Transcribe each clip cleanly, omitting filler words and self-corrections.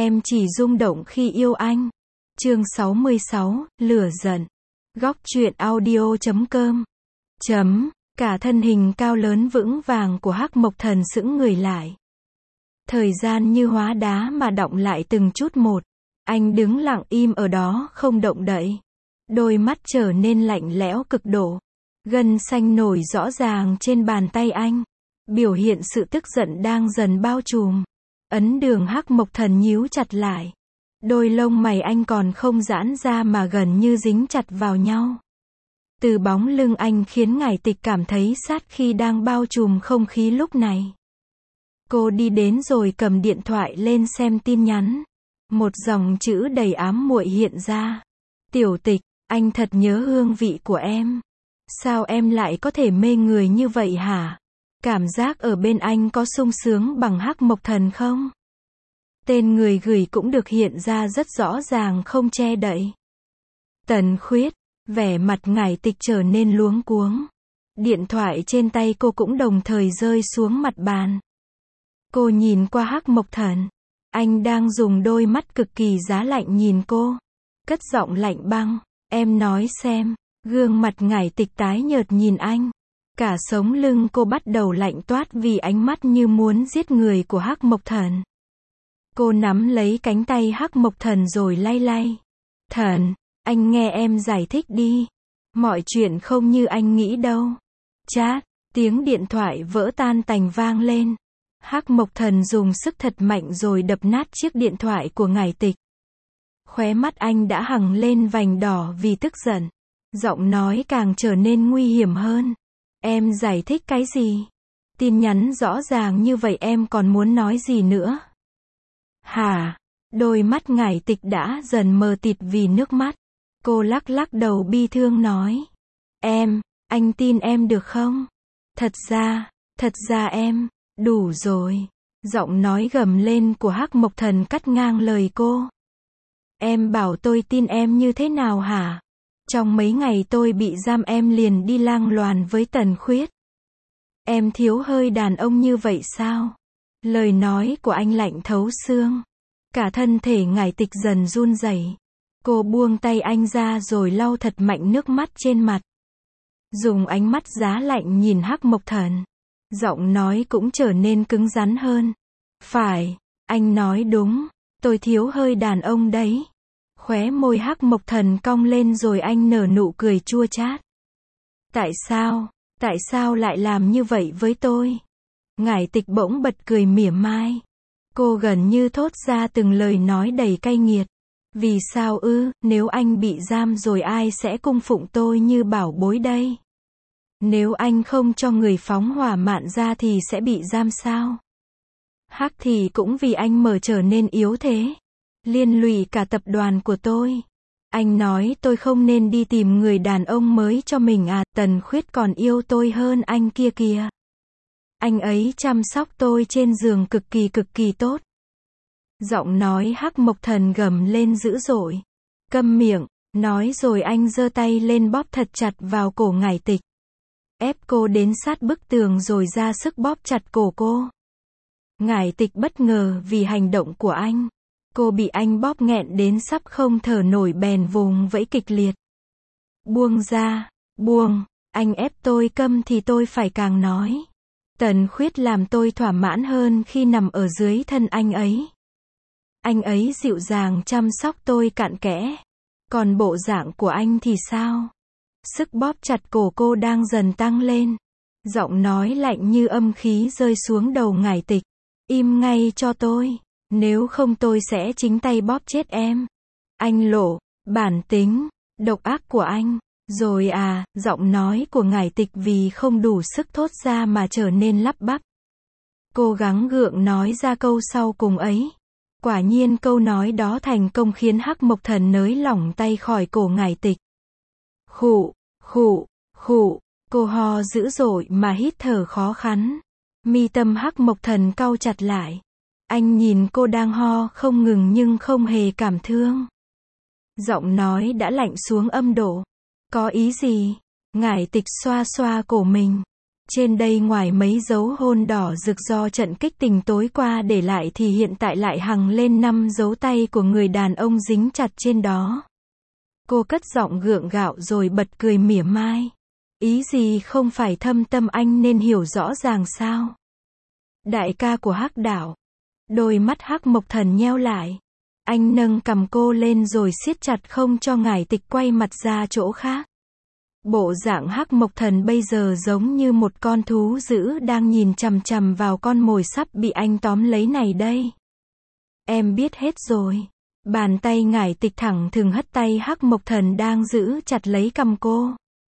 Em chỉ rung động khi yêu anh. Chương 66, lửa giận. Góc truyện audio.com. Cả thân hình cao lớn vững vàng của Hắc Mộc Thần sững người lại. Thời gian như hóa đá mà đọng lại từng chút một. Anh đứng lặng im ở đó không động đậy. Đôi mắt trở nên lạnh lẽo cực độ. Gân xanh nổi rõ ràng trên bàn tay anh. Biểu hiện sự tức giận đang dần bao trùm. Ấn đường Hắc Mộc Thần nhíu chặt lại. Đôi lông mày anh còn không giãn ra mà gần như dính chặt vào nhau. Từ bóng lưng anh khiến Ngải Tịch cảm thấy sát khí đang bao trùm không khí lúc này. Cô đi đến rồi cầm điện thoại lên xem tin nhắn. Một dòng chữ đầy ám muội hiện ra. Tiểu Tịch, anh thật nhớ hương vị của em. Sao em lại có thể mê người như vậy hả? Cảm giác ở bên anh có sung sướng bằng Hắc Mộc Thần không? Tên người gửi cũng được hiện ra rất rõ ràng không che đậy. Tần Khuyết, vẻ mặt Ngải Tịch trở nên luống cuống. Điện thoại trên tay cô cũng đồng thời rơi xuống mặt bàn. Cô nhìn qua Hắc Mộc Thần. Anh đang dùng đôi mắt cực kỳ giá lạnh nhìn cô. Cất giọng lạnh băng, em nói xem. Gương mặt Ngải Tịch tái nhợt nhìn anh. Cả sống lưng cô bắt đầu lạnh toát vì ánh mắt như muốn giết người của Hắc Mộc Thần. Cô nắm lấy cánh tay Hắc Mộc Thần rồi lay lay. Thần, anh nghe em giải thích đi. Mọi chuyện không như anh nghĩ đâu. Chát, tiếng điện thoại vỡ tan tành vang lên. Hắc Mộc Thần dùng sức thật mạnh rồi đập nát chiếc điện thoại của Ngải Tịch. Khóe mắt anh đã hằn lên vành đỏ vì tức giận. Giọng nói càng trở nên nguy hiểm hơn. Em giải thích cái gì? Tin nhắn rõ ràng như vậy em còn muốn nói gì nữa? Hả? Đôi mắt Ngải Tịch đã dần mờ tịt vì nước mắt. Cô lắc lắc đầu bi thương nói. Anh tin em được không? Thật ra em, đủ rồi. Giọng nói gầm lên của Hắc Mộc Thần cắt ngang lời cô. Em bảo tôi tin em như thế nào hả? Trong mấy ngày tôi bị giam em liền đi lang loàn với Tần Khuyết. Em thiếu hơi đàn ông như vậy sao? Lời nói của anh lạnh thấu xương. Cả thân thể Ngải Tịch dần run rẩy. Cô buông tay anh ra rồi lau thật mạnh nước mắt trên mặt. Dùng ánh mắt giá lạnh nhìn Hắc Mộc Thần. Giọng nói cũng trở nên cứng rắn hơn. Phải, anh nói đúng. Tôi thiếu hơi đàn ông đấy. Khóe môi Hắc Mộc Thần cong lên rồi anh nở nụ cười chua chát. Tại sao lại làm như vậy với tôi? Ngải Tịch bỗng bật cười mỉa mai. Cô gần như thốt ra từng lời nói đầy cay nghiệt. Vì sao ư, nếu anh bị giam rồi ai sẽ cung phụng tôi như bảo bối đây? Nếu anh không cho người phóng hỏa mạn ra thì sẽ bị giam sao? Hắc thì cũng vì anh mà trở nên yếu thế. Liên lụy cả tập đoàn của tôi. Anh nói tôi không nên đi tìm người đàn ông mới cho mình à, Tần Khuyết còn yêu tôi hơn anh kia kìa. Anh ấy chăm sóc tôi trên giường cực kỳ tốt. Giọng nói Hắc Mộc Thần gầm lên dữ dội. Câm miệng, nói rồi anh giơ tay lên bóp thật chặt vào cổ Ngải Tịch. Ép cô đến sát bức tường rồi ra sức bóp chặt cổ cô. Ngải Tịch bất ngờ vì hành động của anh. Cô bị anh bóp nghẹn đến sắp không thở nổi bèn vùng vẫy kịch liệt. Buông ra, buông, anh ép tôi câm thì tôi phải càng nói. Tần Khuyết làm tôi thỏa mãn hơn khi nằm ở dưới thân anh ấy. Anh ấy dịu dàng chăm sóc tôi cặn kẽ. Còn bộ dạng của anh thì sao? Sức bóp chặt cổ cô đang dần tăng lên. Giọng nói lạnh như âm khí rơi xuống đầu Ngải Tịch. Im ngay cho tôi. Nếu không tôi sẽ chính tay bóp chết em. Anh lộ, bản tính, độc ác của anh. Rồi à, giọng nói của Ngải Tịch vì không đủ sức thốt ra mà trở nên lắp bắp. Cố gắng gượng nói ra câu sau cùng ấy. Quả nhiên câu nói đó thành công khiến Hắc Mộc Thần nới lỏng tay khỏi cổ Ngải Tịch. Khụ, cô ho dữ dội mà hít thở khó khăn. Mi tâm Hắc Mộc Thần cau chặt lại. Anh nhìn cô đang ho không ngừng nhưng không hề cảm thương. Giọng nói đã lạnh xuống âm độ. Có ý gì? Ngải Tịch xoa xoa cổ mình. Trên đây ngoài mấy dấu hôn đỏ rực do trận kích tình tối qua để lại thì hiện tại lại hằng lên 5 dấu tay của người đàn ông dính chặt trên đó. Cô cất giọng gượng gạo rồi bật cười mỉa mai. Ý gì không phải thâm tâm anh nên hiểu rõ ràng sao? Đại ca của Hắc Đạo. Đôi mắt Hắc Mộc Thần nheo lại. Anh nâng cầm cô lên rồi siết chặt không cho Ngải Tịch quay mặt ra chỗ khác. Bộ dạng Hắc Mộc Thần bây giờ giống như một con thú dữ đang nhìn chằm chằm vào con mồi sắp bị anh tóm lấy này đây. Em biết hết rồi. Bàn tay Ngải Tịch thẳng thừng hất tay Hắc Mộc Thần đang giữ chặt lấy cầm cô.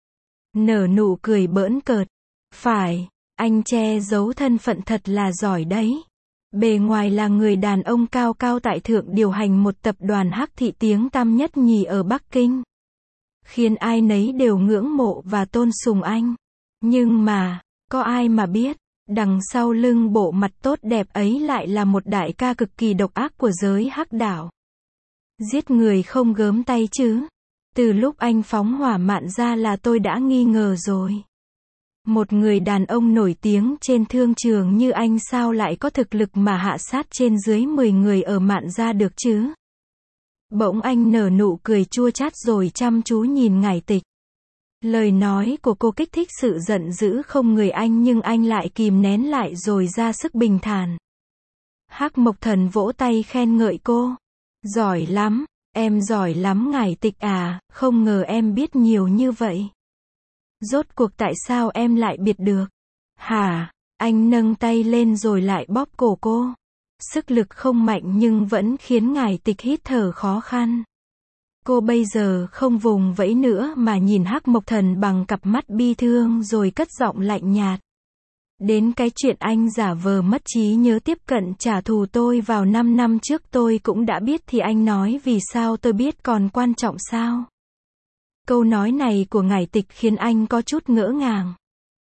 Nở nụ cười bỡn cợt. Phải, anh che giấu thân phận thật là giỏi đấy. Bề ngoài là người đàn ông cao cao tại thượng điều hành một tập đoàn hắc thị tiếng tăm nhất nhì ở Bắc Kinh. Khiến ai nấy đều ngưỡng mộ và tôn sùng anh. Nhưng mà, có ai mà biết, đằng sau lưng bộ mặt tốt đẹp ấy lại là một đại ca cực kỳ độc ác của giới Hắc Đạo. Giết người không gớm tay chứ. Từ lúc anh phóng hỏa mạn ra là tôi đã nghi ngờ rồi. Một người đàn ông nổi tiếng trên thương trường như anh sao lại có thực lực mà hạ sát trên dưới 10 người ở mạn ra được chứ? Bỗng anh nở nụ cười chua chát rồi chăm chú nhìn Ngải Tịch. Lời nói của cô kích thích sự giận dữ không người anh nhưng anh lại kìm nén lại rồi ra sức bình thản. Hắc Mộc Thần vỗ tay khen ngợi cô. Giỏi lắm, em giỏi lắm Ngải Tịch à, không ngờ em biết nhiều như vậy. Rốt cuộc tại sao em lại biết được? Hả? Anh nâng tay lên rồi lại bóp cổ cô. Sức lực không mạnh nhưng vẫn khiến Ngải Tịch hít thở khó khăn. Cô bây giờ không vùng vẫy nữa mà nhìn Hắc Mộc Thần bằng cặp mắt bi thương rồi cất giọng lạnh nhạt. Đến cái chuyện anh giả vờ mất trí nhớ tiếp cận trả thù tôi vào 5 năm trước tôi cũng đã biết thì anh nói vì sao tôi biết còn quan trọng sao? Câu nói này của Ngải Tịch khiến anh có chút ngỡ ngàng.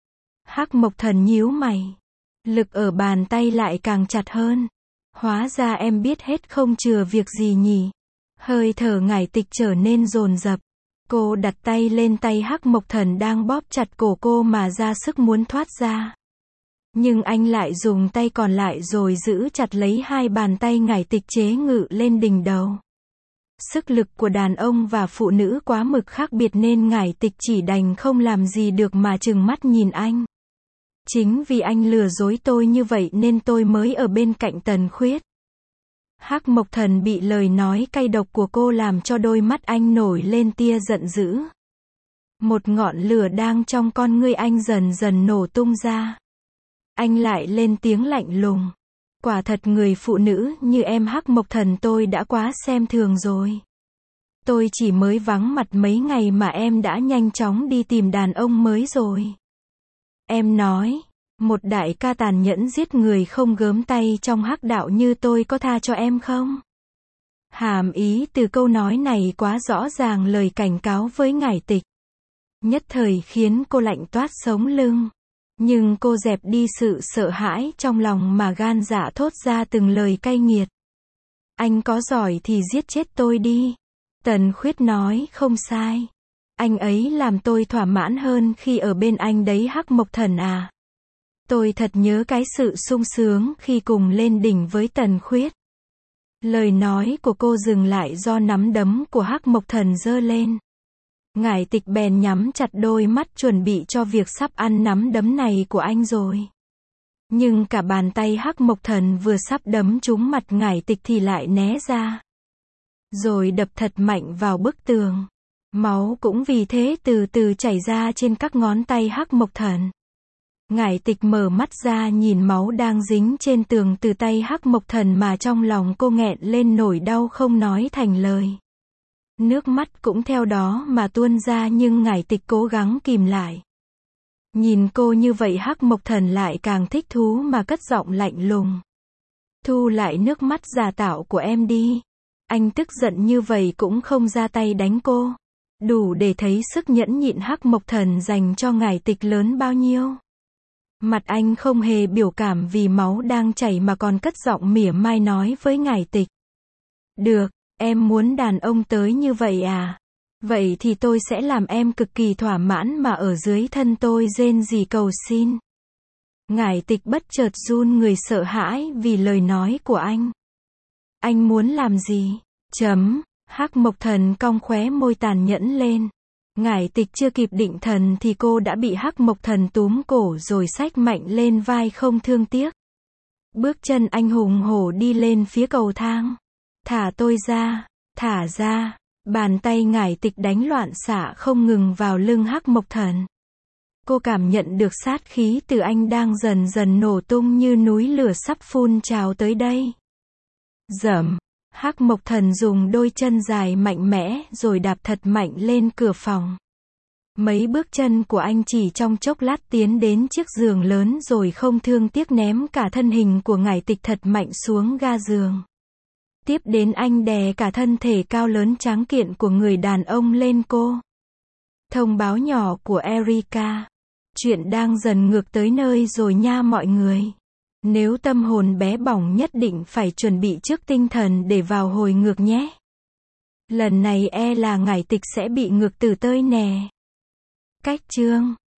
Hắc Mộc Thần nhíu mày. Lực ở bàn tay lại càng chặt hơn. Hóa ra em biết hết không chừa việc gì nhỉ? Hơi thở Ngải Tịch trở nên dồn dập. Cô đặt tay lên tay Hắc Mộc Thần đang bóp chặt cổ cô mà ra sức muốn thoát ra. Nhưng anh lại dùng tay còn lại rồi giữ chặt lấy hai bàn tay Ngải Tịch chế ngự lên đỉnh đầu. Sức lực của đàn ông và phụ nữ quá mực khác biệt nên Ngải Tịch chỉ đành không làm gì được mà trừng mắt nhìn anh. Chính vì anh lừa dối tôi như vậy nên tôi mới ở bên cạnh Tần Khuyết. Hắc Mộc Thần bị lời nói cay độc của cô làm cho đôi mắt anh nổi lên tia giận dữ. Một ngọn lửa đang trong con ngươi anh dần dần nổ tung ra. Anh lại lên tiếng lạnh lùng. Quả thật người phụ nữ như em Hắc Mộc Thần tôi đã quá xem thường rồi. Tôi chỉ mới vắng mặt mấy ngày mà em đã nhanh chóng đi tìm đàn ông mới rồi. Em nói, một đại ca tàn nhẫn giết người không gớm tay trong Hắc Đạo như tôi có tha cho em không? Hàm ý từ câu nói này quá rõ ràng lời cảnh cáo với Ngải Tịch. Nhất thời khiến cô lạnh toát sống lưng. Nhưng cô dẹp đi sự sợ hãi trong lòng mà gan dạ thốt ra từng lời cay nghiệt. Anh có giỏi thì giết chết tôi đi. Tần Khuyết nói không sai. Anh ấy làm tôi thỏa mãn hơn khi ở bên anh đấy Hắc Mộc Thần à. Tôi thật nhớ cái sự sung sướng khi cùng lên đỉnh với Tần Khuyết. Lời nói của cô dừng lại do nắm đấm của Hắc Mộc Thần giơ lên. Ngải Tịch bèn nhắm chặt đôi mắt chuẩn bị cho việc sắp ăn nắm đấm này của anh rồi. Nhưng cả bàn tay Hắc Mộc Thần vừa sắp đấm trúng mặt Ngải Tịch thì lại né ra. Rồi đập thật mạnh vào bức tường. Máu cũng vì thế từ từ chảy ra trên các ngón tay Hắc Mộc Thần. Ngải Tịch mở mắt ra nhìn máu đang dính trên tường từ tay Hắc Mộc Thần mà trong lòng cô nghẹn lên nỗi đau không nói thành lời. Nước mắt cũng theo đó mà tuôn ra nhưng Ngải Tịch cố gắng kìm lại. Nhìn cô như vậy Hắc Mộc Thần lại càng thích thú mà cất giọng lạnh lùng. Thu lại nước mắt giả tạo của em đi. Anh tức giận như vậy cũng không ra tay đánh cô. Đủ để thấy sức nhẫn nhịn Hắc Mộc Thần dành cho Ngải Tịch lớn bao nhiêu. Mặt anh không hề biểu cảm vì máu đang chảy mà còn cất giọng mỉa mai nói với Ngải Tịch. Được, em muốn đàn ông tới như vậy à? Vậy thì tôi sẽ làm em cực kỳ thỏa mãn mà ở dưới thân tôi rên rỉ cầu xin. Ngải Tịch bất chợt run người sợ hãi vì lời nói của anh. Anh muốn làm gì? Hắc Mộc Thần cong khóe môi tàn nhẫn lên. Ngải Tịch chưa kịp định thần thì cô đã bị Hắc Mộc Thần túm cổ rồi xách mạnh lên vai không thương tiếc. Bước chân anh hùng hổ đi lên phía cầu thang. Thả tôi ra, thả ra. Bàn tay Ngải Tịch đánh loạn xạ không ngừng vào lưng Hắc Mộc Thần. Cô cảm nhận được sát khí từ anh đang dần dần nổ tung như núi lửa sắp phun trào tới đây. Hắc Mộc Thần dùng đôi chân dài mạnh mẽ rồi đạp thật mạnh lên cửa phòng. Mấy bước chân của anh chỉ trong chốc lát tiến đến chiếc giường lớn rồi không thương tiếc ném cả thân hình của Ngải Tịch thật mạnh xuống ga giường. Tiếp đến anh đè cả thân thể cao lớn tráng kiện của người đàn ông lên cô. Thông báo nhỏ của Erika. Chuyện đang dần ngược tới nơi rồi nha mọi người. Nếu tâm hồn bé bỏng nhất định phải chuẩn bị trước tinh thần để vào hồi ngược nhé. Lần này là Ngải Tịch sẽ bị ngược tử tơi nè. Cách chương